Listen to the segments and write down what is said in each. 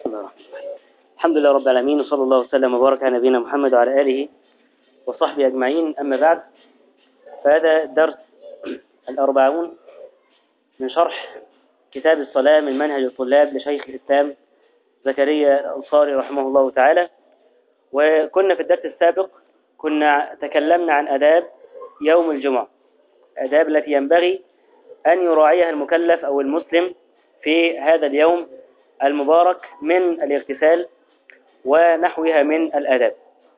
الله الرحمن الرحيم. الحمد لله رب العالمين، وصلى الله وسلم وبارك على نبينا محمد وعلى آله وصحبه أجمعين. أما بعد، فهذا درس 40 من شرح كتاب الصلاة من منهج الطلاب لشيخ الإسلام زكريا الأنصاري رحمه الله تعالى. وكنا في الدرس السابق تكلمنا عن آداب يوم الجمعة، آداب التي ينبغي أن يراعيها المكلف أو المسلم في هذا اليوم المبارك من الاغتسال ونحوها من الآداب.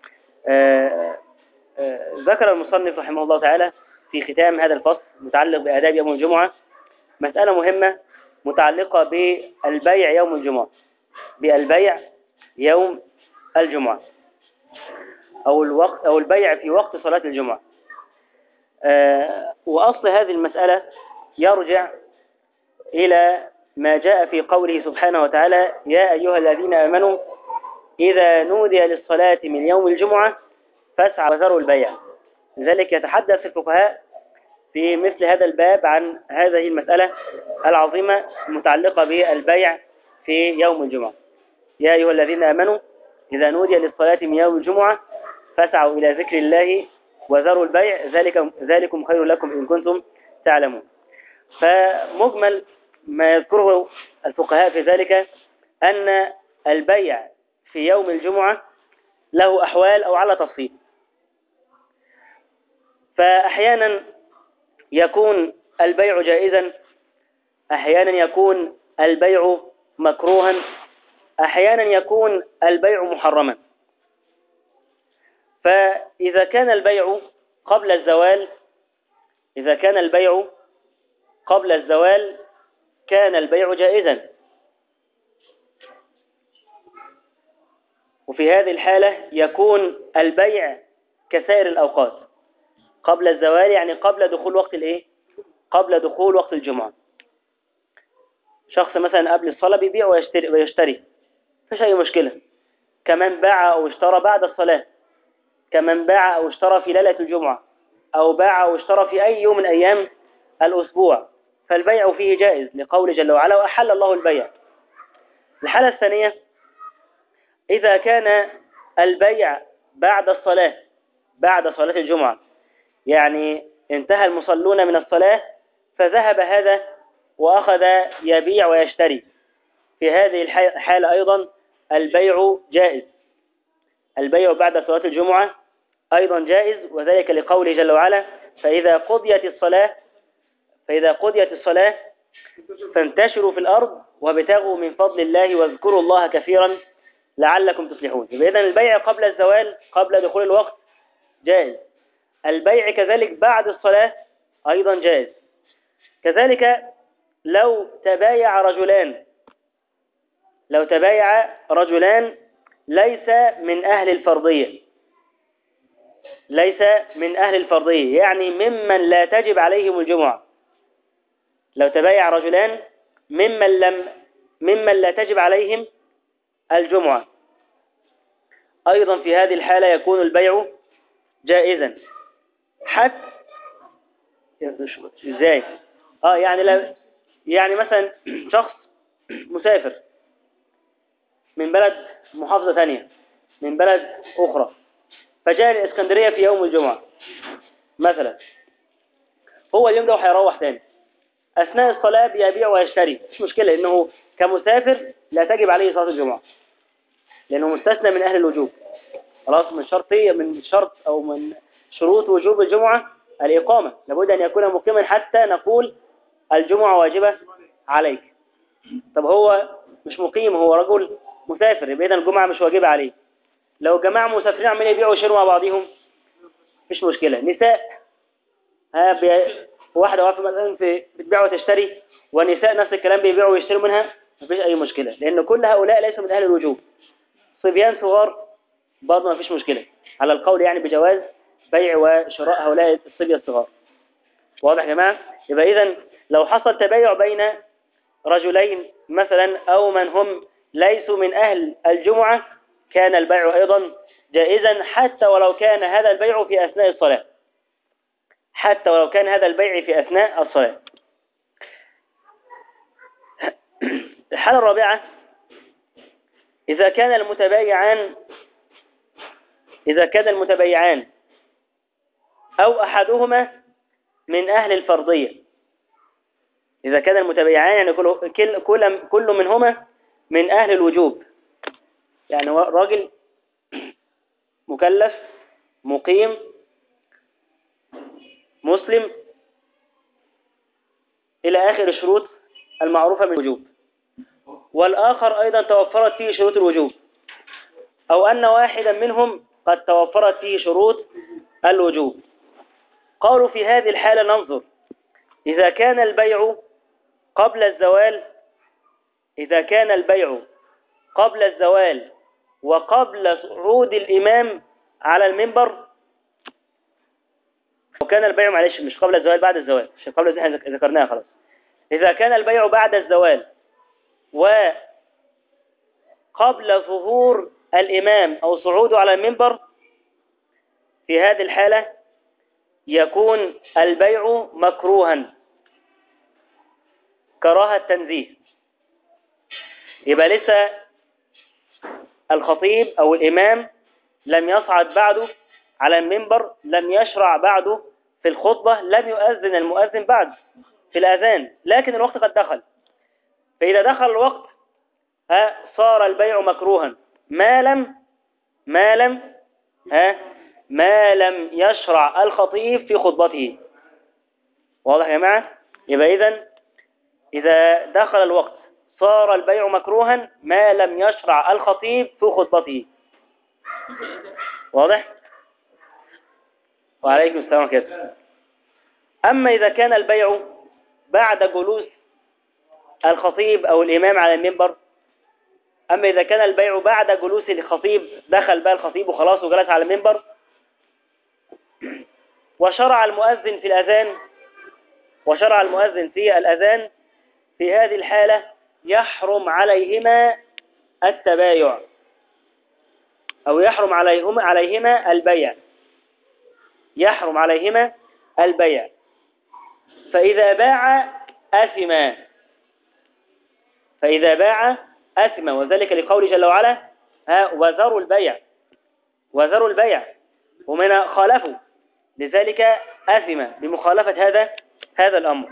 ذكر المصنف رحمه الله تعالى في ختام هذا الفصل متعلق بآداب يوم الجمعة مسألة مهمة متعلقة بالبيع يوم الجمعة، بالبيع يوم الجمعة أو الوقت أو البيع في وقت صلاة الجمعة. وأصل هذه المسألة يرجع إلى ما جاء في قوله سبحانه وتعالى: يا أيها الذين آمنوا إذا نودي للصلاة من يوم الجمعة فاسعوا وذروا البيع. لذلك يتحدث الفقهاء في مثل هذا الباب عن هذه المسألة العظيمة المتعلقة بالبيع في يوم الجمعة. يا أيها الذين آمنوا إذا نودي للصلاة من يوم الجمعة فاسعوا إلى ذكر الله وذروا البيع ذلكم خير لكم إن كنتم تعلمون. فمجمل ما يذكره الفقهاء في ذلك أن البيع في يوم الجمعة له أحوال أو على تفصيل. فأحيانا يكون البيع جائزا، أحيانا يكون البيع مكروها، أحيانا يكون البيع محرما. فإذا كان البيع قبل الزوال كان البيع جائزا، وفي هذه الحالة يكون البيع كسائر الأوقات قبل الزوال، يعني قبل دخول وقت قبل دخول وقت الجمعة. شخص مثلا قبل الصلاة بيبيع ويشتري مفيش أي مشكلة، كمان باع أو اشترى بعد الصلاة، كمان باع أو اشترى في ليلة الجمعة، أو باع أو اشترى في أي يوم من أيام الأسبوع، فالبيع فيه جائز لقول جل وعلا: وأحل الله البيع. الحالة الثانية إذا كان البيع بعد صلاة الجمعة، يعني انتهى المصلون من الصلاة فذهب هذا وأخذ يبيع ويشتري، في هذه الحالة أيضا البيع جائز. البيع بعد صلاة الجمعة أيضا جائز، وذلك لقوله جل وعلا: فإذا قضيت الصلاة فانتشروا في الأرض وابتغوا من فضل الله واذكروا الله كثيرا لعلكم تفلحون. إذن البيع قبل الزوال قبل دخول الوقت جائز، البيع كذلك بعد الصلاة أيضا جائز. كذلك لو تبايع رجلان ليس من أهل الفرضية، يعني ممن لا تجب عليهم الجمعة. لو تبايع رجلان ممن لا تجب عليهم الجمعة، أيضا في هذه الحالة يكون البيع جائزا. حتى ازاي؟ يعني مثلا شخص مسافر من بلد محافظة ثانية، من بلد أخرى، فجاء الإسكندرية في يوم الجمعة مثلا، هو اليوم ده هيروح تاني، أثناء الصلاة بيبيع ويشتري، مش مشكلة، إنه كمسافر لا تجب عليه صلاة الجمعة لأنه مستثنى من أهل الوجوب. خلاص، من شرط أو من شروط وجوب الجمعة الإقامة، لابد أن يكون مقيما حتى نقول الجمعة واجبة عليك. طب هو مش مقيم، هو رجل مسافر، يبقى إذن الجمعة مش واجبة عليه. لو جماعة مسافرين عمالين يبيعوا ويشتروا مع بعضهم مش مشكلة. نساء واحدة واقفة مثلا بتبيع وتشتري، ونساء نفس الكلام بيبيعوا ويشتروا منها، مفيش أي مشكلة، لأن كل هؤلاء ليسوا من أهل الوجوب. صبيان صغار برضه مفيش مشكلة، على القول يعني بجواز بيع وشراء هؤلاء الصبية الصغار. واضح يا جماعة؟ يبقى إذن لو حصل تبايع بين رجلين مثلا أو من هم ليسوا من أهل الجمعة كان البيع أيضا جائزا، حتى ولو كان هذا البيع في أثناء الصلاة. الحالة الرابعة إذا كان المتبايعان أو أحدهما من أهل الفرضية. إذا كان المتبايعان يعني كل منهما من أهل الوجوب، يعني راجل مكلف مقيم مسلم إلى آخر الشروط المعروفة من الوجوب، والآخر أيضا توفرت فيه شروط الوجوب، أو أن واحدا منهم قد توفرت فيه شروط الوجوب. قالوا في هذه الحالة ننظر إذا كان البيع قبل الزوال وقبل صعود الإمام على المنبر. وكان البيع معلش مش قبل الزوال، بعد الزوال، عشان قبل الزوال ذكرناها خلاص. إذا كان البيع بعد الزوال وقبل ظهور الإمام أو صعوده على المنبر، في هذه الحالة يكون البيع مكروها كراهة تنزيه. يبقى لسه الخطيب أو الإمام لم يصعد بعده على المنبر، لم يشرع بعده في الخطبة، لم يؤذن المؤذن بعد في الأذان، لكن الوقت قد دخل. فإذا دخل الوقت صار البيع مكروها ما لم يشرع الخطيب في خطبته. واضح يا جماعة؟ يبقى إذا دخل الوقت صار البيع مكروها ما لم يشرع الخطيب في خطبته. واضح؟ وعليكم السلام عليكم. أما إذا كان البيع بعد جلوس الخطيب أو الإمام على المنبر، أما إذا كان البيع بعد جلوس الخطيب، دخل بقى الخطيب وخلاص وجلس على المنبر، وشرع المؤذن في الأذان، في هذه الحالة يحرم عليهما التبايع، أو يحرم عليهما البيع. يحرم عليهما البيع. فإذا باع أثم، وذلك لقول جل وعلا وذروا البيع ومن خالفوا، لذلك أثم بمخالفة هذا الأمر.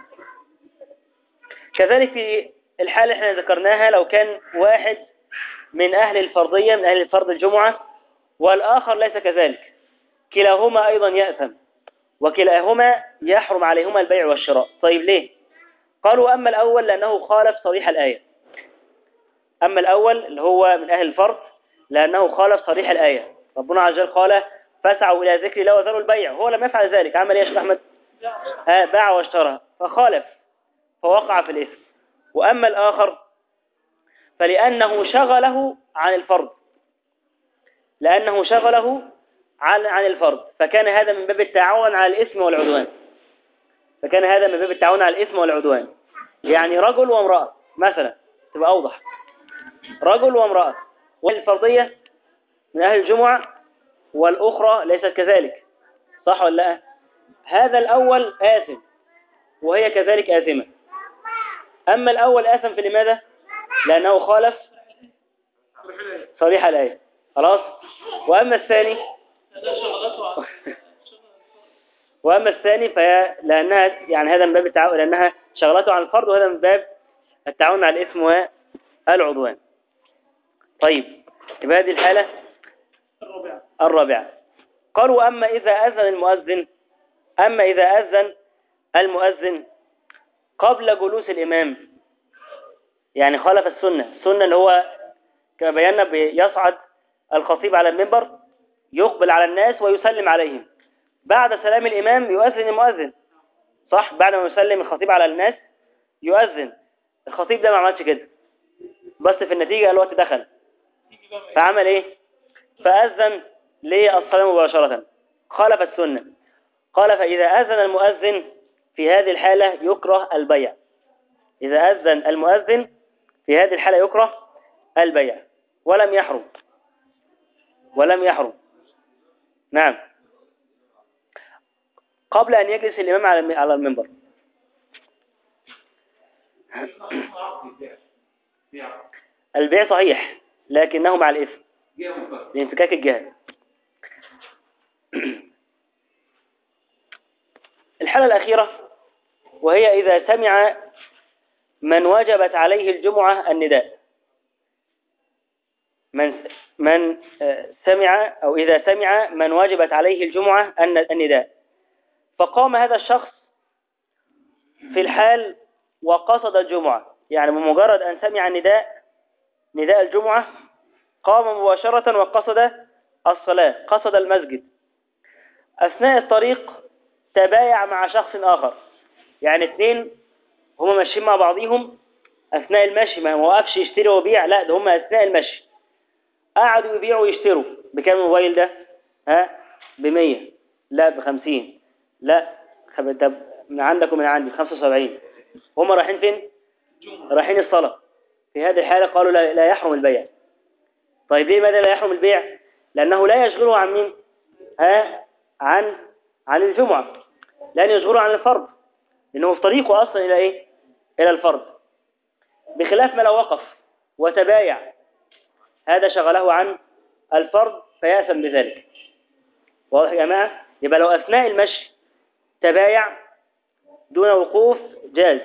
كذلك في الحالة احنا ذكرناها، لو كان واحد من أهل الفرضية، من أهل الفرض الجمعة، والآخر ليس كذلك، كلاهما أيضا يأثم، وكلاهما يحرم عليهما البيع والشراء. طيب ليه؟ قالوا أما الأول لأنه خالف صريح الآية. أما الأول اللي هو من أهل الفرض لأنه خالف صريح الآية. ربنا عز وجل قال فاسعوا إلى ذكر الله وذروا البيع، هو لم يفعل ذلك. عمل إيه يا شيخ أحمد؟ باع واشترى، فخالف فوقع في الإثم. وأما الآخر فلأنه شغله عن الفرض، فكان هذا من باب التعاون على الإثم والعدوان. يعني رجل وامرأة مثلا، تبقى أوضح، رجل وامرأة، والفرضية من أهل الجمعة والأخرى ليست كذلك، صح ولا لا؟ هذا الأول آثم وهي كذلك آثمة. أما الأول آثم في لماذا؟ لأنه خالف صريح الآية، خلاص. وأما الثاني فهي لأنها يعني هذا من باب التعاون، لأنها شغلته عن الفرض، وهذا من باب التعاون على الإثم والعدوان. طيب، يبقى هذه الحالة الرابعة. قالوا أما إذا أذن المؤذن قبل جلوس الإمام، يعني خالف السنة اللي هو كما بينا يصعد الخطيب على المنبر، يقبل على الناس ويسلم عليهم، بعد سلام الإمام يؤذن المؤذن، صح؟ بعد ما يسلم الخطيب على الناس يؤذن. الخطيب ده ما عملش كده، بس في النتيجة الوقت دخل، فعمل إيه؟ فأذن للصلاة مباشرة، خالف السنة. قال فإذا أذن المؤذن في هذه الحالة يكره البيع. إذا أذن المؤذن في هذه الحالة يكره البيع ولم يحرم. نعم، قبل أن يجلس الإمام على المنبر. البيع صحيح، لكنه مع الإثم لانفكاك الجهة. الحالة الأخيرة وهي إذا سمع من وجبت عليه الجمعة النداء، من سمع أو إذا سمع من وجبت عليه الجمعة النداء، فقام هذا الشخص في الحال وقصد الجمعة، يعني بمجرد أن سمع نداء الجمعة قام مباشرة وقصد الصلاة، قصد المسجد. أثناء الطريق تبايع مع شخص آخر، يعني اثنين هما ماشيين مع بعضهم أثناء المشي، ما وقفش يشتري وبيع، لا ده هما أثناء المشي قعدوا يبيعوا ويشتروا. بكام الموبايل ده؟ ب100، لا ب50، لا طب من عندك ومن عندي ب75. هما رايحين فين؟ رايحين الصلاة. في هذه الحالة قالوا لا يحرم البيع. طيب ليه ماذا لا يحرم البيع؟ لأنه لا يشغله عن مين؟ عن الجمعة، لأن يشغله عن الفرض، لأنه في طريقه أصلا إلى إيه؟ إلى الفرض. بخلاف ما لو وقف وتبايع، هذا شغله عن الفرض فيأثم بذلك. واضح يا جماعة؟ يبقى لو أثناء المشي تبايع دون وقوف جاز،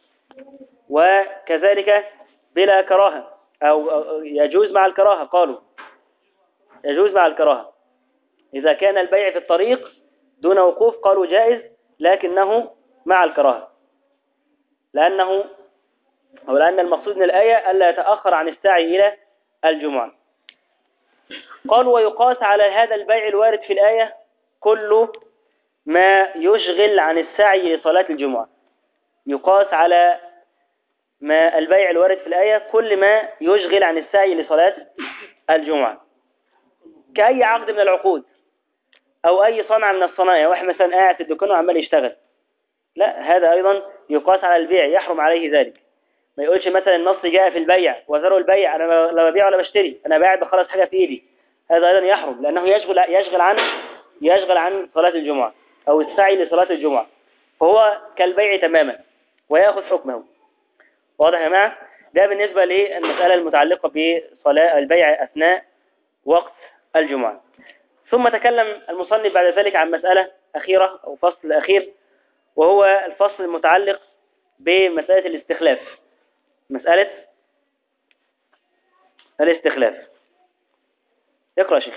وكذلك بلا كراهة أو يجوز مع الكراهة. قالوا يجوز مع الكراهة إذا كان البيع في الطريق دون وقوف، قالوا جائز لكنه مع الكراهة، لأن المقصود من الآية ألا يتأخر عن السعي إلى الجمعة. قالوا ويقاس على هذا البيع الوارد في الآية كل ما يشغل عن السعي لصلاة الجمعة. يقاس على ما البيع الوارد في الآية كل ما يشغل عن السعي لصلاة الجمعة، كأي عقد من العقود أو أي صنعة من الصنائع. واحد مثلا قاعد في الدكان وعمال يشتغل، لا هذا أيضا يقاس على البيع، يحرم عليه ذلك. ما يقولش مثلا النص جاء في البيع وذروا البيع، أنا لا ببيع ولا بشتري، أنا قاعد بخلص حاجة في إيدي، هذا أيضا يحرم، لأنه يشغل عن صلاة الجمعة أو السعي لصلاة الجمعة، فهو كالبيع تماما ويأخذ حكمه. واضح يا جماعة؟ ده بالنسبة للمسألة المتعلقة بصلاة البيع أثناء وقت الجمعة. ثم تكلم المصنف بعد ذلك عن مسألة أخيرة أو فصل أخير، وهو الفصل المتعلق بمسألة الاستخلاف. مسألة الاستخلاف. اقرأ يا شيخ.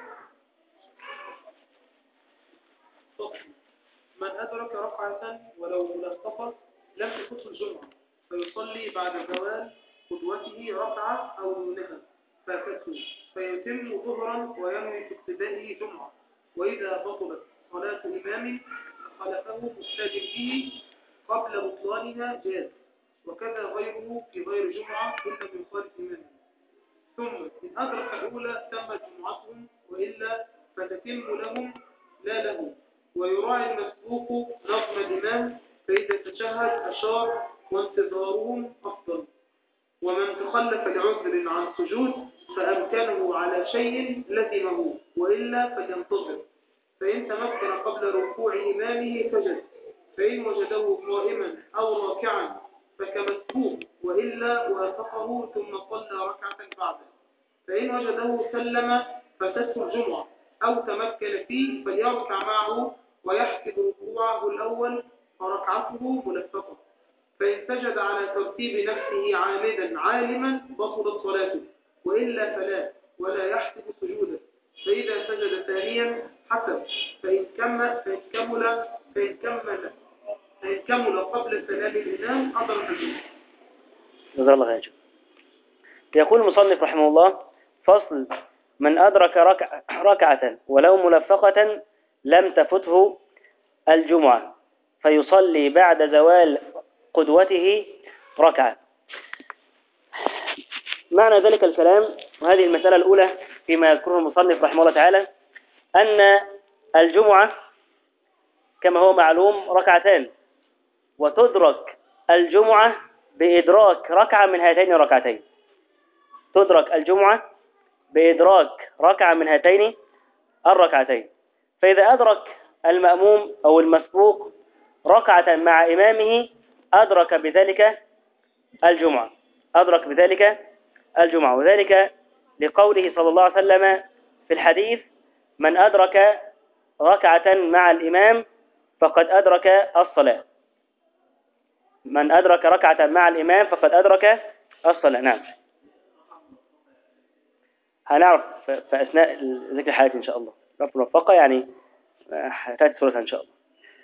من أدرك ركعة ولو ملفقة لم تفته الجمعة فيصلي بعد زوال قدوته ركعة أو دونها فاتته، فيتم ظهرا وينوي في ابتدائه جمعة. وإذا بطلت صلاة إمام خلفه مقتدي به قبل بطلانها جاز، وكذا غيره في غير جمعة إن لم يخالف إمامه. ثم إن أدرك الأولى تمت جمعتهم، وإلا فتتم لهم لا له. ويراعي المسبوق نظم الإمام، فإذا تشهد أشار وانتظارهم أفضل. ومن تخلف لعذر عن سجود فأمكنه على شيء لزمه، وإلا فلينتظر. فإن تمكن قبل ركوع إمامه سجد، فإن وجده قائما أو راكعا فكمسبوق، وإلا وافقه ثم صلى ركعة بعده. فإن وجده سلم فاتته الجمعة أو تمكن فيه فليركع معه ويحسب ركوعه الأول فركعته ملفقة. فإن سجد على ترتيب نفسه عامدا عالما بطلت صلاته، وإلا فلا، ولا يحسب سجودا. فإذا سجد ثانيا حسب، فإن كمل قبل سلام الإمام أدرك الجمعة. جزاه الله خير. يقول المصنف رحمه الله: فصل: من أدرك ركعة ولو ملفقة لم تفته الجمعة فيصلي بعد زوال قدوته ركعة. معنى ذلك الكلام وهذه المسألة الأولى فيما يذكره المصنف رحمه الله تعالى أن الجمعة كما هو معلوم ركعتان، وتدرك الجمعة بإدراك ركعة من هاتين الركعتين. تدرك الجمعة بإدراك ركعة من هاتين الركعتين. فإذا أدرك المأموم أو المسبوق ركعة مع إمامه أدرك بذلك الجمعة، وذلك لقوله صلى الله عليه وسلم في الحديث: من أدرك ركعة مع الإمام فقد أدرك الصلاة. من أدرك ركعة مع الإمام فقد أدرك الصلاة. نعم، هنعرف في أثناء ذكر الحالات إن شاء الله. رب موفقة يعني تأتي سورة إن شاء الله.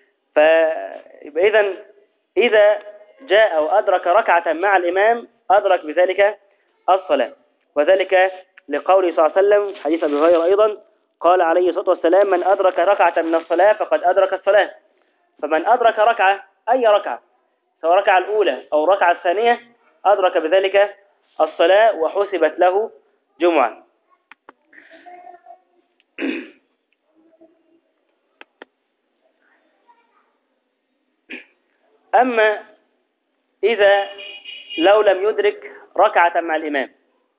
فإذا إذا جاء أو أدرك ركعة مع الإمام أدرك بذلك الصلاة، وذلك لقوله صلى الله عليه وسلم حديث أبي هريرة أيضا قال عليه الصلاة والسلام: من أدرك ركعة من الصلاة فقد أدرك الصلاة. فمن أدرك ركعة، أي ركعة، سواء الركعة الأولى أو الركعة الثانية، أدرك بذلك الصلاة وحسبت له جمعة. أما إذا لو لم يدرك ركعة مع الإمام،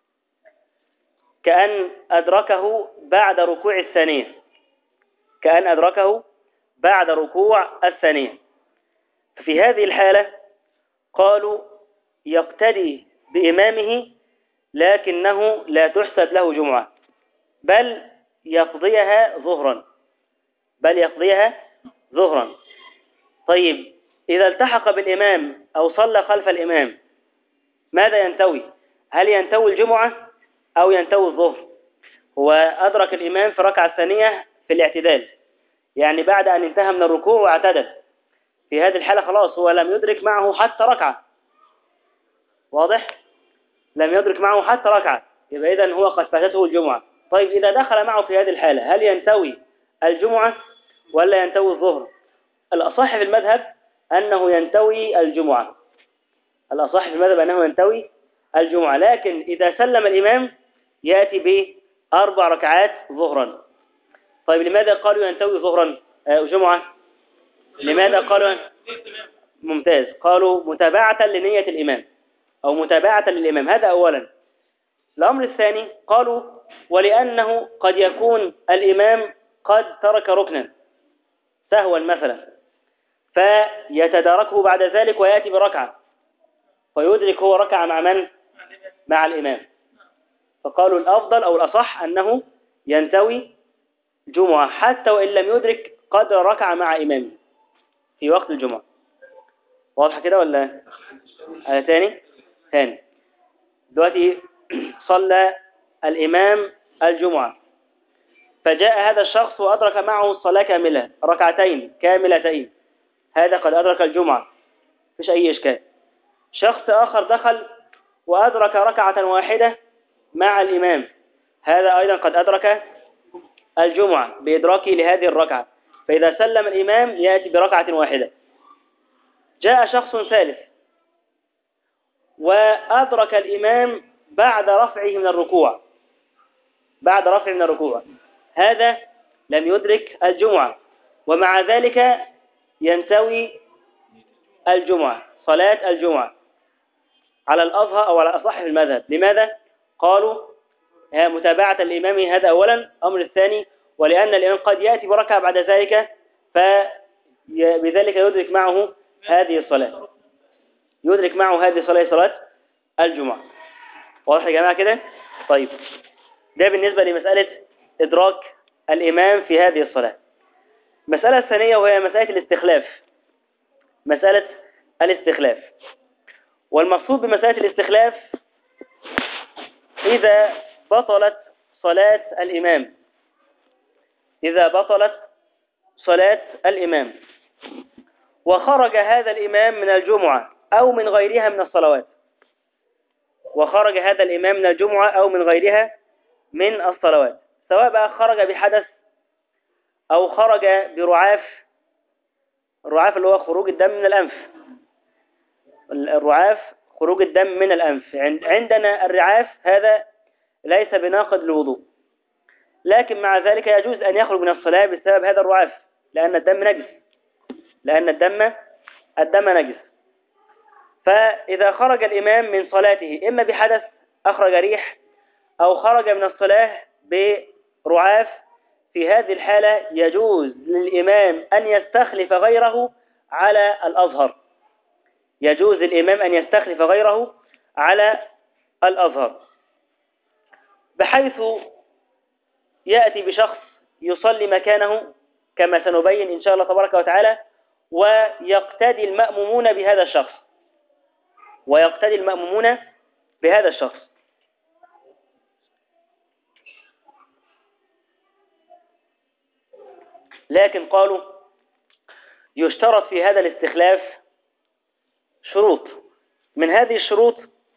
كأن أدركه بعد ركوع الثانية، كأن أدركه بعد ركوع الثانية، في هذه الحالة قالوا يقتدي بإمامه لكنه لا تحسب له جمعة، بل يقضيها ظهرا، بل يقضيها ظهرا. طيب، إذا التحق بالإمام أو صلى خلف الإمام ماذا ينتوي؟ هل ينتوي الجمعة أو ينتوي الظهر؟ هو أدرك الإمام في الركعة الثانية في الاعتدال، يعني بعد أن انتهى من الركوع واعتدل، في هذه الحالة خلاص هو لم يدرك معه حتى ركعة. واضح؟ لم يدرك معه حتى ركعة، يبقى إذن هو قد فاتته الجمعة. طيب، إذا دخل معه في هذه الحالة هل ينتوي الجمعة ولا ينتوي الظهر؟ الأصح في المذهب أنه ينتوي الجمعة، الأصح في المذهب أنه ينتوي الجمعة، لكن إذا سلم الإمام يأتي بأربع ركعات ظهرا. طيب، لماذا قالوا ينتوي ظهرا جمعة؟ لماذا قالوا؟ ممتاز، قالوا متابعة لنية الإمام أو متابعة للإمام، هذا أولا. الأمر الثاني قالوا ولأنه قد يكون الإمام قد ترك ركنا سهوا مثلا، فيتداركه بعد ذلك ويأتي بركعة فيدرك هو ركعة مع من؟ مع الإمام. فقالوا الأفضل أو الأصح أنه ينتوي جمعة حتى وإن لم يدرك قدر ركعة مع إمامه في وقت الجمعة. واضح كده ولا؟ ثاني دلوقتي صلى الإمام الجمعة، فجاء هذا الشخص وأدرك معه الصلاة كاملة، ركعتين كاملتين، هذا قد أدرك الجمعة، مفيش أي إشكال. شخص آخر دخل وأدرك ركعة واحدة مع الإمام، هذا أيضا قد أدرك الجمعة بإدراكه لهذه الركعة، فإذا سلم الإمام يأتي بركعة واحدة. جاء شخص ثالث وأدرك الإمام بعد رفعه من الركوع، بعد رفعه من الركوع، هذا لم يدرك الجمعة، ومع ذلك ينتوي الجمعة، صلاة الجمعة على الأظهر أو على الأصح في المذهب. لماذا؟ قالوا متابعة الإمام، هذا أولا. أمر الثاني ولأن الإمام قد يأتي بركعة بعد ذلك، فبذلك يدرك معه هذه الصلاة، يدرك معه هذه الصلاة، صلاة الجمعة. واضح يا جماعة كده؟ طيب، ده بالنسبة لمسألة إدراك الإمام في هذه الصلاة. المسألة الثانية وهي مسألة الاستخلاف، مسألة الاستخلاف. والمقصود بمسألة الاستخلاف إذا بطلت صلاة الإمام، إذا بطلت صلاة الإمام وخرج هذا الإمام من الجمعة أو من غيرها من الصلوات، وخرج هذا الإمام من الجمعة أو من غيرها من الصلوات، سواء بقى خرج بحدث أو خرج برعاف، الرعاف اللي هو خروج الدم من الأنف، الرعاف خروج الدم من الأنف. عندنا الرعاف هذا ليس بناقض الوضوء، لكن مع ذلك يجوز أن يخرج من الصلاة بسبب هذا الرعاف، لأن الدم نجس، لأن الدم نجس. فإذا خرج الإمام من صلاته إما بحدث أخرج ريح أو خرج من الصلاة برعاف، في هذه الحالة يجوز للإمام أن يستخلف غيره على الأظهر، يجوز للإمام أن يستخلف غيره على الأظهر، بحيث يأتي بشخص يصلي مكانه كما سنبين إن شاء الله تبارك وتعالى، ويقتدي المأمومون بهذا الشخص، ويقتدي المأمومون بهذا الشخص. لكن قالوا يشترط في هذا الاستخلاف شروط. من هذه الشروط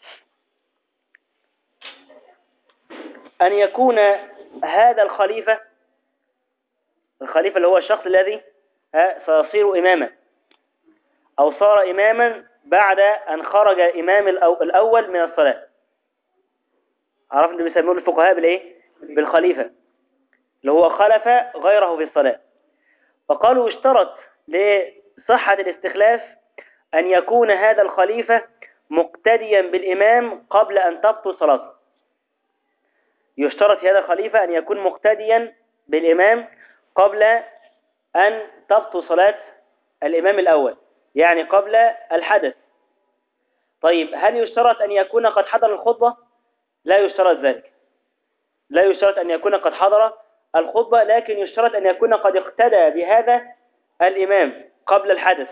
أن يكون هذا الخليفة اللي هو الشخص الذي سيصير إماما أو صار إماما بعد أن خرج إمام الأول من الصلاة. عرفنا اللي بيسموه الفقهاء بالإيه؟ بالخليفة، اللي هو خلف غيره في الصلاة. فقالوا يشترط لصحة الاستخلاف أن يكون هذا الخليفة مقتديا بالإمام قبل أن تبطل صلاته. يشترط في هذا الخليفة أن يكون مقتديا بالإمام قبل أن تبطل صلاة الإمام الأول، يعني قبل الحدث. طيب هل يشترط أن يكون قد حضر الخطبة؟ لا يشترط ذلك، لا يشترط أن يكون قد حضر الخطبة، لكن يشترط أن يكون قد اقتدى بهذا الإمام قبل الحدث.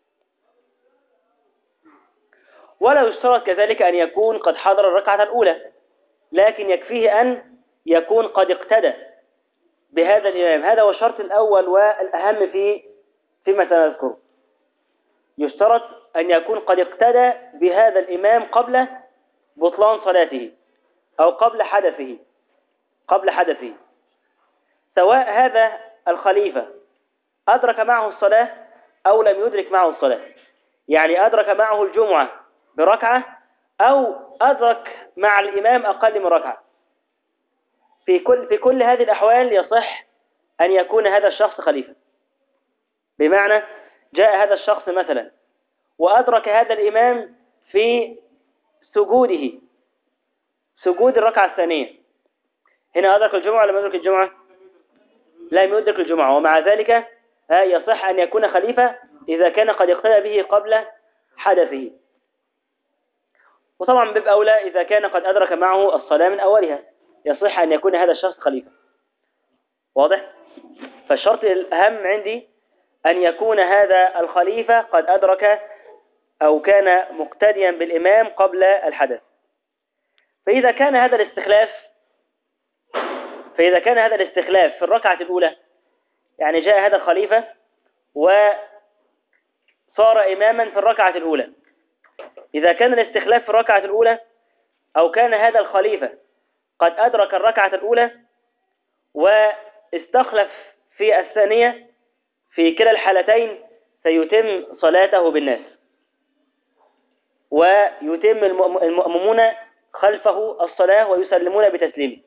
ولا يشترط كذلك أن يكون قد حضر الركعة الأولى، لكن يكفيه أن يكون قد اقتدى بهذا الإمام. هذا هو الشرط الأول والأهم فيما سنذكره. يشترط أن يكون قد اقتدى بهذا الإمام قبل بطلان صلاته أو قبل حدثه، سواء هذا الخليفة أدرك معه الصلاة أو لم يدرك معه الصلاة، يعني أدرك معه الجمعة بركعة أو أدرك مع الإمام أقل من ركعة. في كل هذه الأحوال يصح أن يكون هذا الشخص خليفة. بمعنى جاء هذا الشخص مثلا وأدرك هذا الإمام في سجود الركعة الثانية. هنا أدرك الجمعة ولا لم يدرك الجمعة؟ لم يدرك الجمعة، ومع ذلك يصح أن يكون خليفة إذا كان قد اقتدى به قبل حدثه. وطبعا باب أولى إذا كان قد أدرك معه الصلاة من أولها، يصح أن يكون هذا الشخص خليفة. واضح؟ فالشرط الأهم عندي أن يكون هذا الخليفة قد أدرك أو كان مقتديا بالإمام قبل الحدث. فإذا كان هذا الاستخلاف في الركعة الأولى، يعني جاء هذا الخليفة وصار إماما في الركعة الأولى، إذا كان الاستخلاف في الركعة الأولى أو كان هذا الخليفة قد أدرك الركعة الأولى واستخلف في الثانية، في كلا الحالتين سيتم صلاته بالناس، ويتم المأمومون خلفه الصلاة ويسلمون بتسليمه.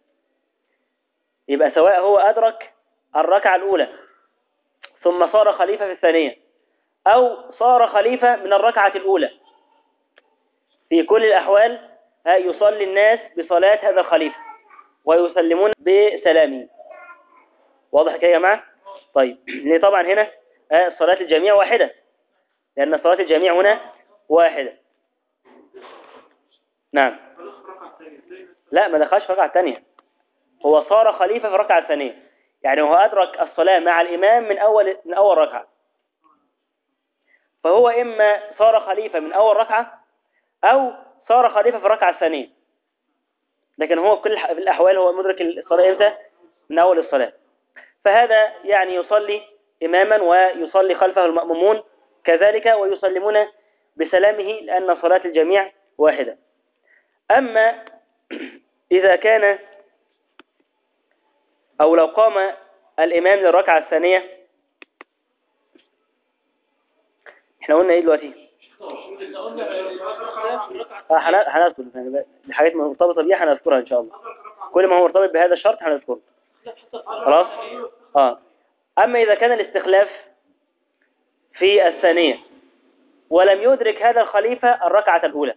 يبقى سواء هو أدرك الركعة الأولى ثم صار خليفة في الثانية أو صار خليفة من الركعة الأولى، في كل الأحوال يصلي الناس بصلاة هذا الخليفة ويسلمون بسلامه. واضح كده يا جماعة؟ طيب ليه طبعا هنا صلاة الجميع واحدة، لأن صلاة الجميع هنا واحدة. نعم. لا، ما دخلش في الركعة الثانية، هو صار خليفة في الركعة الثانية، يعني هو أدرك الصلاة مع الإمام من أول ركعة، فهو إما صار خليفة من أول ركعة أو صار خليفة في الركعة الثانية، لكن هو في الأحوال هو مدرك الصلاة إمتى؟ من أول الصلاة. فهذا يعني يصلي إماما ويصلي خلفه المأمومون كذلك ويسلمون بسلامه، لأن صلاة الجميع واحدة. أما إذا كان أو لو قام الإمام للركعة الثانية، احنا قلنا إيه دلوقتي؟ هنذكر الحاجات مرتبطة بيها، هنذكرها إن شاء الله. كل ما هو مرتبط بهذا الشرط هنذكره. خلاص؟ أما إذا كان الاستخلاف في الثانية ولم يدرك هذا الخليفة الركعة الأولى،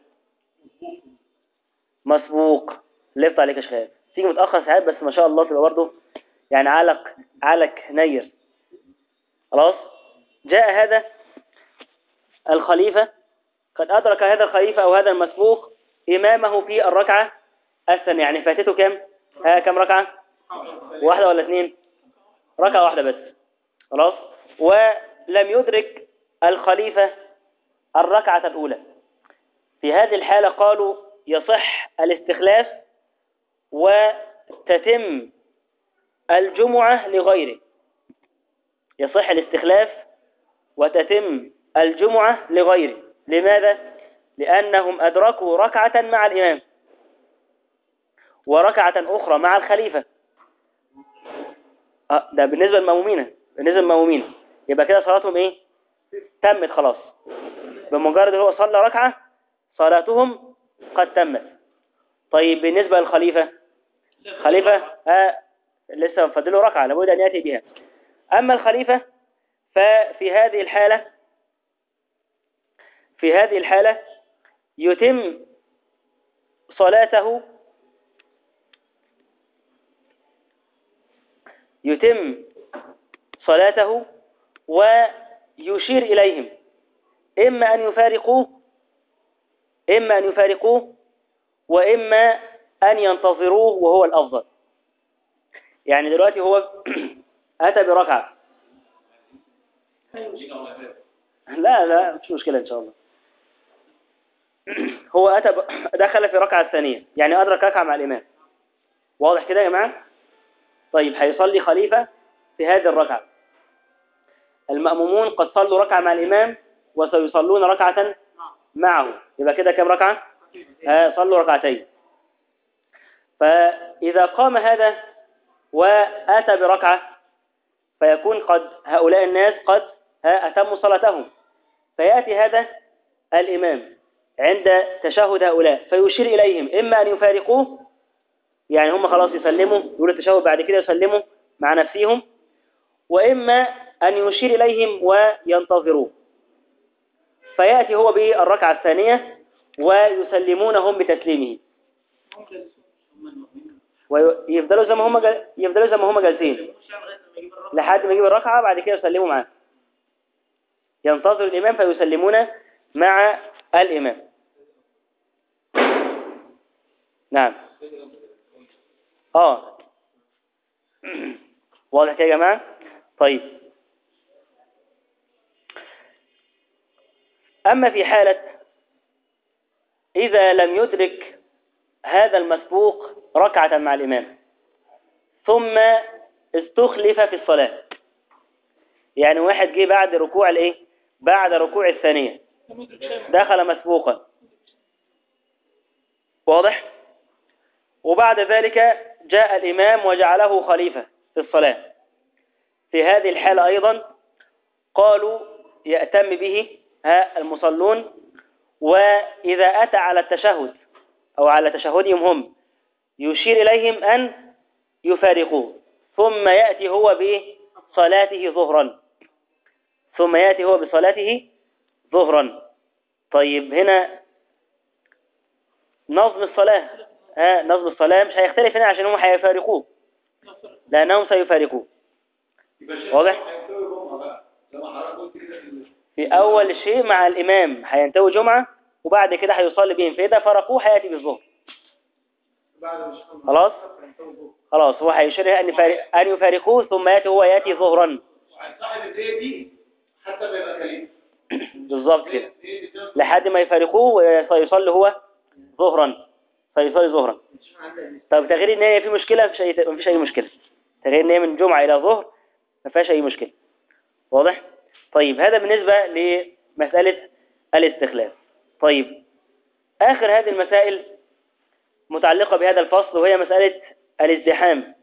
مسبوق. لفت عليك يا شباب، تيجي متأخر ساعات بس ما شاء الله تبقى برضه يعني علك نير. خلاص؟ جاء هذا الخليفة قد أدرك هذا الخليفة أو هذا المسبوق إمامه في الركعة الثانية، يعني فاتته كم؟ كم ركعة؟ واحدة ولا اثنين؟ ركعة واحدة بس. خلاص. ولم يدرك الخليفة الركعة الأولى. في هذه الحالة قالوا يصح الاستخلاف وتتم الجمعة لغيره. يصح الاستخلاف وتتم الجمعة لغيره. لماذا؟ لأنهم أدركوا ركعة مع الإمام وركعة أخرى مع الخليفة. ده بالنسبة للمأمومين. يبقى كده صلاتهم إيه؟ تمت خلاص. بمجرد هو صلى ركعة صلاتهم قد تمت. طيب بالنسبة للخليفة، خليفة لسه فضله ركعة لابد أن يأتي بها. أما الخليفة ففي هذه الحالة يتم صلاته ويشير إليهم إما أن يفارقوه وإما أن ينتظروه وهو الأفضل. يعني دلوقتي هو أتى بركعة. لا مش مشكلة إن شاء الله. هو دخل في ركعة الثانية، يعني أدرك ركعة مع الإمام. واضح كده يا جماعة؟ طيب هيصلي خليفة في هذه الركعة. المأمومون قد صلوا ركعة مع الإمام وسيصلون ركعة معه. يبقى كده كم ركعة؟ صلوا ركعتين. فإذا قام هذا وأتى بركعة فيكون قد هؤلاء الناس قد أتموا صلاتهم. فيأتي هذا الإمام عند تشهد هؤلاء فيشير إليهم إما أن يفارقوه، يعني هم خلاص يسلموا يقولوا التشهد بعد كده يسلموا مع نفسهم، وإما أن يشير إليهم وينتظروه. فيأتي هو بالركعة الثانية ويسلمونهم بتسليمه ويفضلوا زي ما هم جالسين لحد ما يجيب الركعة، بعد كده يسلموا معاه. ينتظر الإمام فيسلمون مع الإمام. نعم. واضح يا جماعة؟ طيب. أما في حالة إذا لم يدرك هذا المسبوق ركعة مع الإمام ثم استخلف في الصلاة، يعني واحد جه بعد ركوع الثانية دخل مسبوقا. واضح؟ وبعد ذلك جاء الإمام وجعله خليفة في الصلاة. في هذه الحالة أيضا قالوا يأتم به المصلون، وإذا أتى على التشهد أو على تشهدهم هم يشير إليهم أن يفارقوه، ثم يأتي هو بصلاته ظهرا. طيب هنا نظم الصلاة مش هيختلف هنا عشان هم هيفارقوه لأنهم سيفارقوه. واضح؟ في أول شيء مع الإمام هينتهوا جمعة وبعد كده هيصلي بهم، فإذا فرقوه هيأتي بالظهر. خلاص هو هيشير أن يفارقوه ثم يأتي ظهرا. حتى ما يبقى خليفة بالظبط كده لحد ما يفارقوه ويصلي هو ظهرا. طب تغيير النية في مشكلة؟ مفيش أي مشكلة. تغيير النية من جمعة إلى ظهر ما فيهاش أي مشكلة. واضح؟ طيب هذا بالنسبة لمسألة الاستخلاف. طيب آخر هذه المسائل متعلقة بهذا الفصل وهي مسألة الازدحام.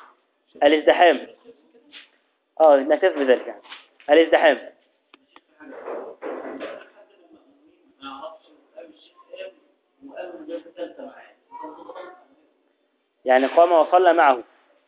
نكتفي بذلك يعني. الازدحام يعني قام وصلى معه.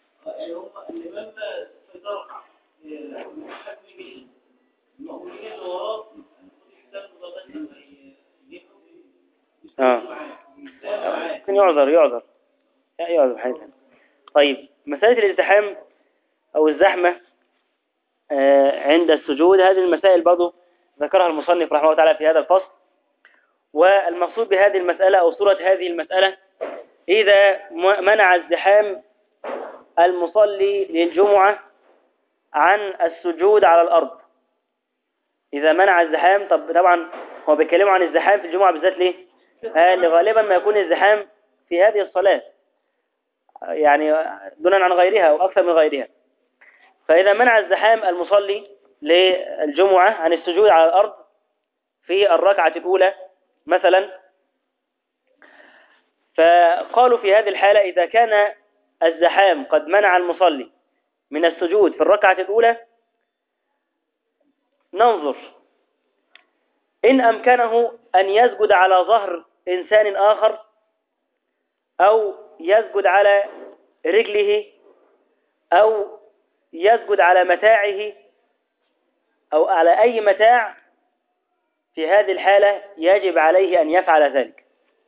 ممكن يعذر حيثا. طيب مسألة الازدحام أو الزحمة عند السجود، هذه المسائل برضو ذكرها المصنف رحمه الله تعالى في هذا الفصل. والمقصود بهذه المسألة أو صورة هذه المسألة إذا منع الزحام المصلي للجمعة عن السجود على الأرض. إذا منع الزحام، طبعا هو بيتكلموا عن الزحام في الجمعة بالذات ليه؟ غالبا ما يكون الزحام في هذه الصلاة، يعني دونا عن غيرها أو أكثر من غيرها. فإذا منع الزحام المصلي للجمعة عن السجود على الأرض في الركعة الأولى مثلا، فقالوا في هذه الحالة إذا كان الزحام قد منع المصلي من السجود في الركعة الأولى، ننظر إن أمكنه أن يسجد على ظهر إنسان آخر أو يسجد على رجله أو يسجد على متاعه أو على أي متاع. في هذه الحالة يجب عليه أن يفعل ذلك.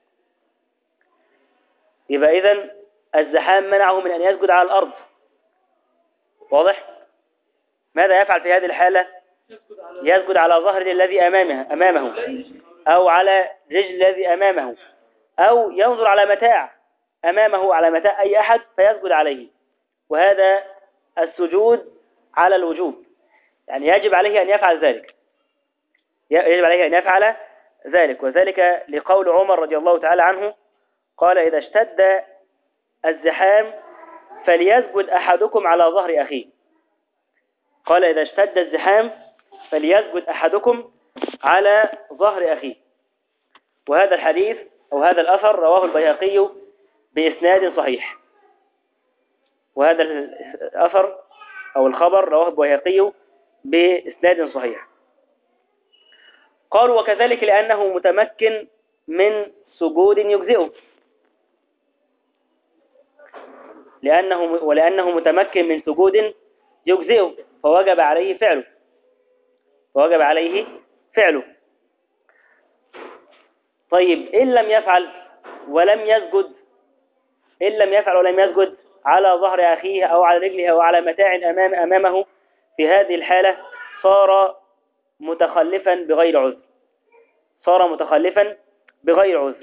يبقى إذن الزحام منعه من أن يسجد على الأرض، واضح؟ ماذا يفعل في هذه الحالة؟ يسجد على ظهر الذي أمامه أو على رجل الذي أمامه، أو ينظر على متاع أمامه، على متاع أي أحد فيسجد عليه. وهذا السجود على الوجوب، يعني يجب عليه أن يفعل ذلك، يجب عليه أن يفعل ذلك. وذلك لقول عمر رضي الله تعالى عنه قال إذا اشتد الزحام فليسجد أحدكم على ظهر أخيه. قال إذا اشتد الزحام فليسجد أحدكم على ظهر أخيه. وهذا الحديث أو هذا الأثر رواه البيهقي بإسناد صحيح. وهذا الأثر أو الخبر رواه البيهقي بإسناد صحيح. قالوا وكذلك لأنه متمكن من سجود يجزئه، ولأنه متمكن من سجود يجزئه فوجب عليه فعله. طيب إن لم يفعل ولم يسجد على ظهر أخيه أو على رجله أو على متاع أمامه، في هذه الحالة صار متخلفا بغير عذر.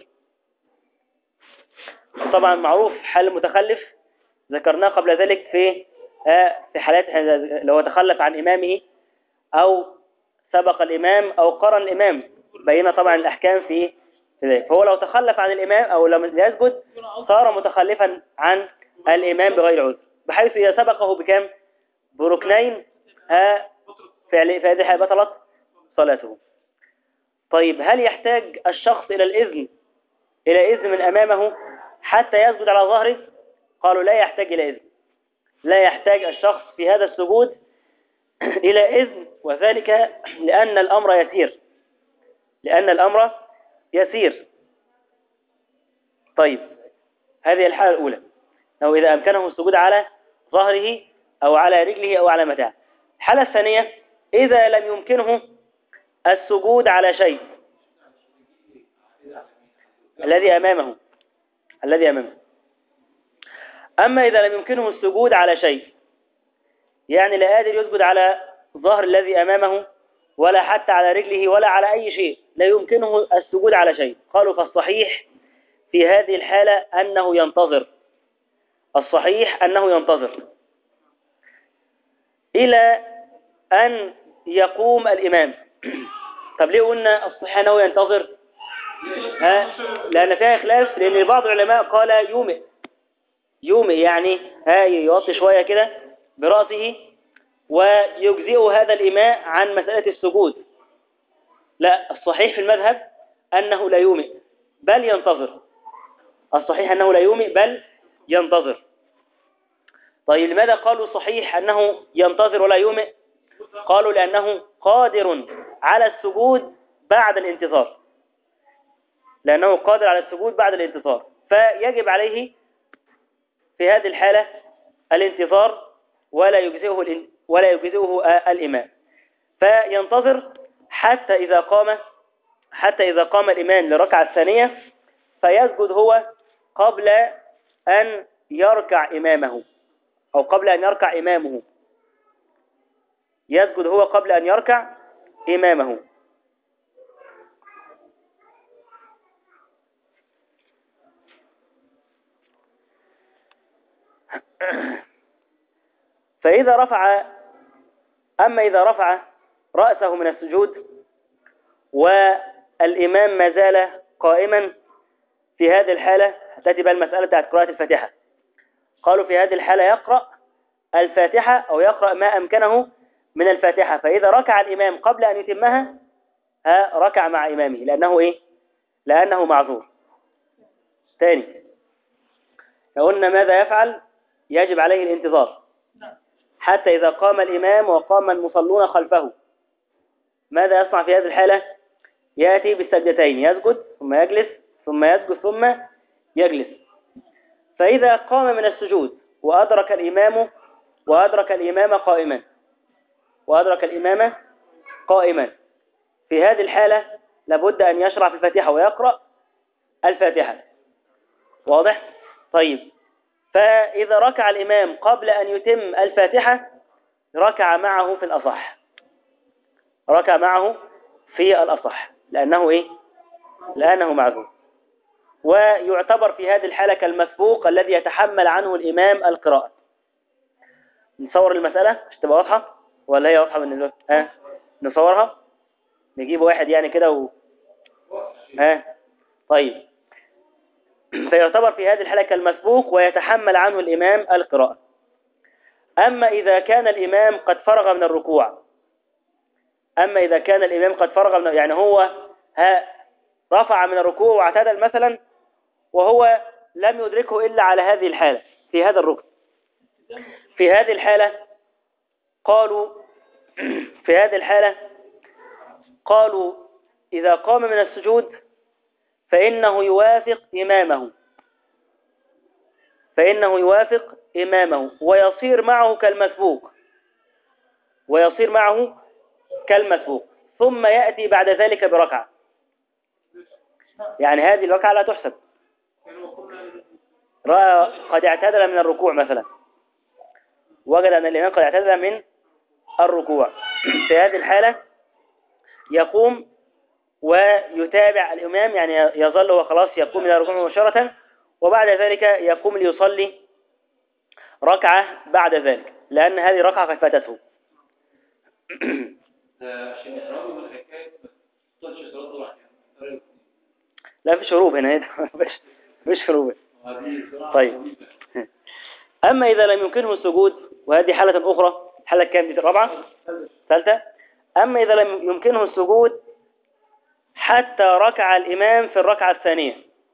طبعا معروف حال المتخلف ذكرناه قبل ذلك في حالات لو تخلف عن إمامه أو سبق الإمام أو قرن الإمام، بينا طبعا الأحكام في ذلك. فهو لو تخلف عن الإمام أو لم يسجد صار متخلفا عن الإمام بغير عذر، بحيث إذا سبقه بكم بركنين في هذه الحالة بطلت صلاته. طيب هل يحتاج الشخص إلى إذن من أمامه حتى يسجد على ظهره؟ قالوا لا يحتاج إلى إذن، لا يحتاج الشخص في هذا السجود إلى إذن، وذلك لأن الأمر يسير. طيب هذه الحالة الأولى، أو إذا أمكنه السجود على ظهره أو على رجله أو على متاع. الحالة الثانية إذا لم يمكنه السجود على شيء الذي أمامه. أما إذا لم يمكنه السجود على شيء، يعني لا قادر يسجد على ظهر الذي أمامه ولا حتى على رجله ولا على أي شيء، لا يمكنه السجود على شيء، قالوا فالصحيح في هذه الحالة أنه ينتظر إلى أن يقوم الإمام. طب ليه قلنا الصحيح أنه ينتظر؟ لأن فيها خلاف، لأن بعض العلماء قال يومئ يعني يوطي شوية كده برأسه ويجزئه هذا الإيماء عن مسألة السجود. لا، الصحيح في المذهب أنه لا يومئ بل ينتظر. طيب لماذا قالوا صحيح أنه ينتظر ولا يومئ؟ قالوا لأنه قادر على السجود بعد الانتظار، فيجب عليه في هذه الحالة الانتظار ولا يجزئه الإمام، فينتظر حتى إذا قام الإمام للركعة الثانية فيسجد هو قبل أن يركع إمامه أو قبل أن يركع إمامه، يسجد هو قبل أن يركع إمامه. فإذا رفع أما إذا رفع رأسه من السجود والإمام ما زال قائما في هذه الحالة، تأتي بقى المسألة بتاعت قراءة الفاتحة. قالوا في هذه الحالة يقرأ الفاتحة أو يقرأ ما أمكنه من الفاتحة، فإذا ركع الإمام قبل أن يتمها ركع مع إمامه، لأنه إيه؟ لأنه معذور. ثاني، قلنا ماذا يفعل؟ يجب عليه الانتظار حتى إذا قام الإمام وقام المصلون خلفه. ماذا يصنع في هذه الحالة؟ يأتي بالسجدتين، يسجد ثم يجلس ثم يسجد ثم يجلس. فإذا قام من السجود وأدرك الإمام قائما في هذه الحالة لابد أن يشرع في الفاتحة ويقرأ الفاتحة. واضح؟ طيب، فإذا ركع الإمام قبل أن يتم الفاتحة ركع معه في الأصح لأنه إيه؟ لأنه معذور، ويعتبر في هذه الحالة كالمسبوق الذي يتحمل عنه الإمام القراءة. نصور المسألة مش تبقى واضحة ولا هي واضحة بالنسبة لك؟ نصورها، نجيب واحد يعني كده طيب، فيعتبر في هذه الحالة كالمسبوق ويتحمل عنه الإمام القراءة. أما إذا كان الإمام قد فرغ من الركوع، يعني هو رفع من الركوع واعتدل مثلا وهو لم يدركه إلا على هذه الحالة في هذا الركن، في هذه الحالة قالوا إذا قام من السجود فإنه يوافق إمامه ويصير معه كالمسبوق ثم يأتي بعد ذلك بركعة. يعني هذه الركعة لا تحسب. رأى قد اعتدل من الركوع مثلا، وجد أن الإمام قد اعتدل من الركوع، في هذه الحالة يقوم ويتابع الإمام، يعني يظل وخلاص يقوم إلى الركوع مباشرة، وبعد ذلك يقوم ليصلي ركعة بعد ذلك، لأن هذه ركعة قد فاتته. لا في شروب هنا مش شروب. طيب، أما إذا لم يمكنه السجود، وهذه حالة أخرى، حالة كام دي؟ الرابعة؟ ثالثة. أما إذا لم يمكنه السجود حتى ركع الإمام في الركعة الثانية،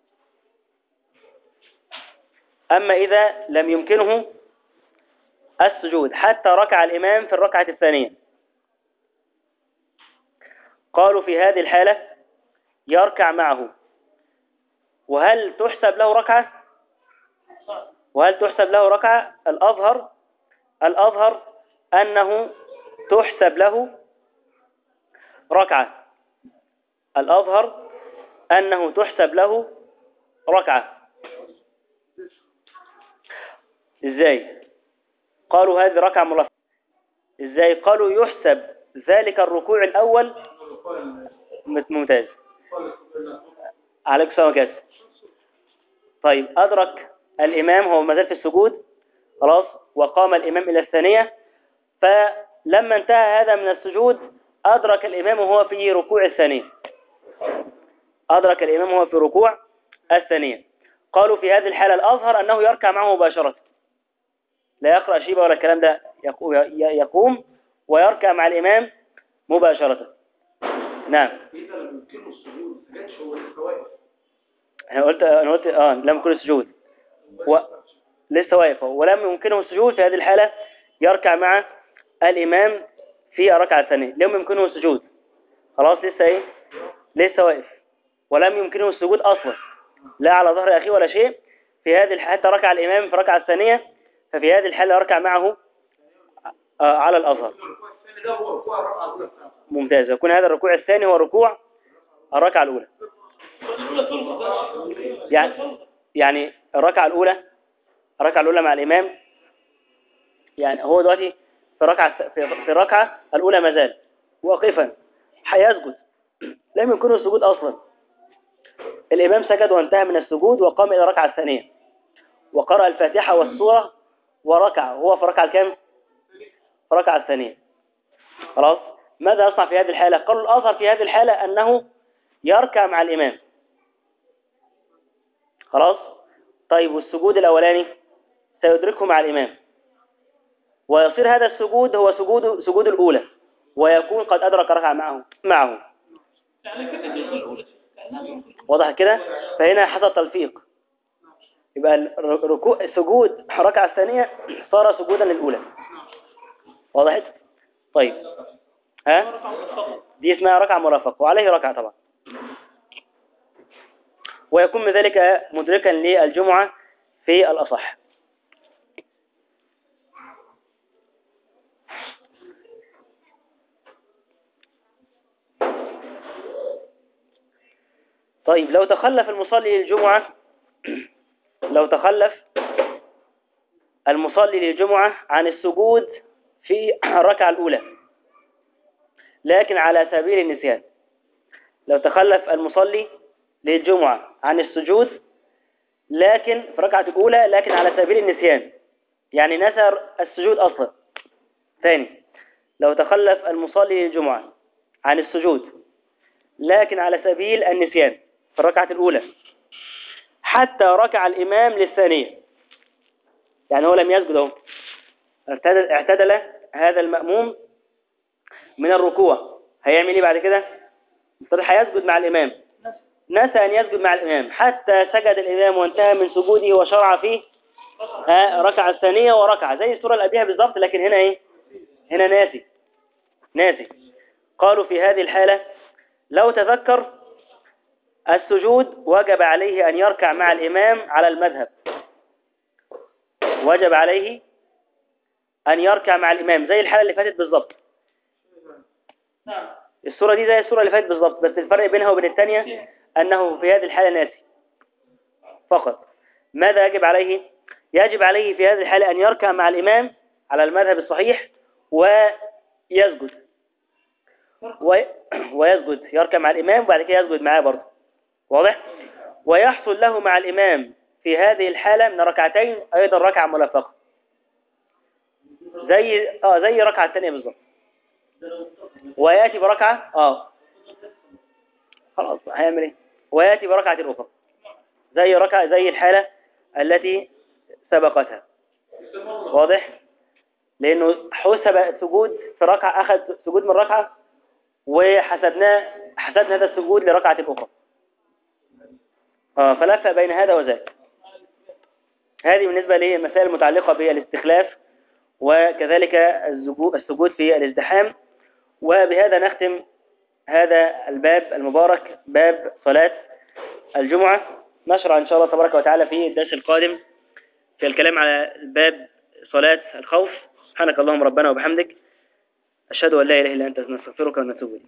أما إذا لم يمكنه السجود حتى ركع الإمام في الركعة الثانية، قالوا في هذه الحالة يركع معه. وهل تحسب له ركعة؟ الأظهر أنه تحسب له ركعة. إزاي؟ قالوا هذه ركعة ملفظة. إزاي؟ قالوا يحسب ذلك الركوع الأول. ممتاز، عليك السلام عليكم. طيب، أدرك الإمام هو ما زال في السجود خلاص، وقام الإمام إلى الثانية، فلما انتهى هذا من السجود أدرك الإمام وهو في ركوع الثانية. قالوا في هذه الحالة الأظهر أنه يركع معه مباشرة، لا يقرأ شيبة ولا الكلام ده، يقوم ويركع مع الإمام مباشرة. نعم. أنا قلت لم يمكنه السجود لسه واقف ولم يمكنه السجود، في هذه الحالة يركع مع الإمام في الركعة الثانية. لم يمكنه السجود خلاص، لسه واقف ولم يمكنه السجود أصلا، لا على ظهر أخيه ولا شيء. في هذه الحالة حتى ركع الإمام في الركعة الثانية، ففي هذه الحالة يركع معه على الأظهر. ممتاز، يكون هذا الركوع الثاني هو ركوع الركعة الأولى. يعني الركعة الأولى مع الإمام، يعني هو دلوقتي في الركعة الأولى ما زال واقفا هيسجد، لم يمكنه السجود أصلا. الإمام سجد وانتهى من السجود وقام إلى الركعة الثانية وقرأ الفاتحة والسورة وركع، هو في الركعة الكام؟ في الركعة الثانية. خلاص، ماذا يصنع في هذه الحالة؟ قالوا الأظهر في هذه الحالة أنه يركع مع الإمام. خلاص. طيب والسجود الأولاني سيدركه مع الإمام، ويصير هذا السجود هو سجود الأولى، ويكون قد أدرك ركعة معه. يعني كده الجزء الأولى واضح كده؟ فهنا حصل تلفيق، يبقى الركوع سجود الركعة الثانية صار سجودا للأولى. وضحت؟ طيب، ها؟ دي اسمها ركعة مرافقة، وعليه ركعة طبعا، ويكون من ذلك مدركا للجمعة في الأصح. طيب لو تخلف المصلي للجمعة لو تخلف المصلي للجمعة عن السجود في الركعة الأولى لكن على سبيل النسيان. لو تخلف المصلي للجمعة عن السجود لكن في الركعة الأولى لكن على سبيل النسيان، يعني نسى السجود أصلا. ثاني، لو تخلف المصلي للجمعة عن السجود لكن على سبيل النسيان في الركعة الأولى حتى ركع الإمام للثانية، يعني هو لم يسجد اهو، اعتدل هذا المأموم من الركوع، هيعمل ايه بعد كده؟ هيسجد مع الإمام، نسى أن يسجد مع الإمام حتى سجد الإمام وانتهى من سجوده وشرع فيه ركعة الثانية وركعة زي السورة اللي قبلها بالظبط، لكن هنا ايه؟ هنا ناسي. قالوا في هذه الحالة لو تذكر السجود وجب عليه أن يركع مع الإمام على المذهب، وجب عليه أن يركع مع الإمام زي الحالة اللي فاتت بالظبط. السورة دي زي السورة اللي فاتت بالظبط، بس الفرق بينها وبين الثانية أنه في هذه الحالة ناسي فقط. ماذا يجب عليه؟ يجب عليه في هذه الحالة أن يركع مع الإمام على المذهب الصحيح ويسجد ويسجد، يركع مع الإمام وبعد كده يسجد معاه برضه. واضح؟ ويحصل له مع الإمام في هذه الحالة من ركعتين أيضا ركعة ملفقة زي الركعة الثانية بالظبط، ويأتي بركعة خلاص هيعمل ايه؟ ويأتي بركعة أخرى زي الحالة التي سبقتها. واضح؟ لأنه حسب السجود في ركعة، أخذ سجود من ركعة حسبنا هذا السجود لركعة أخرى، فلف بين هذا وذاك. هذه بالنسبة للمسائل المتعلقة بالاستخلاف وكذلك السجود في الازدحام. وبهذا نختم هذا الباب المبارك، باب صلاة الجمعة. نشرع إن شاء الله تبارك وتعالى في الدرس القادم في الكلام على باب صلاة الخوف. سبحانك اللهم ربنا وبحمدك، أشهد أن لا إله إلا أنت، نستغفرك ونتوب إليك.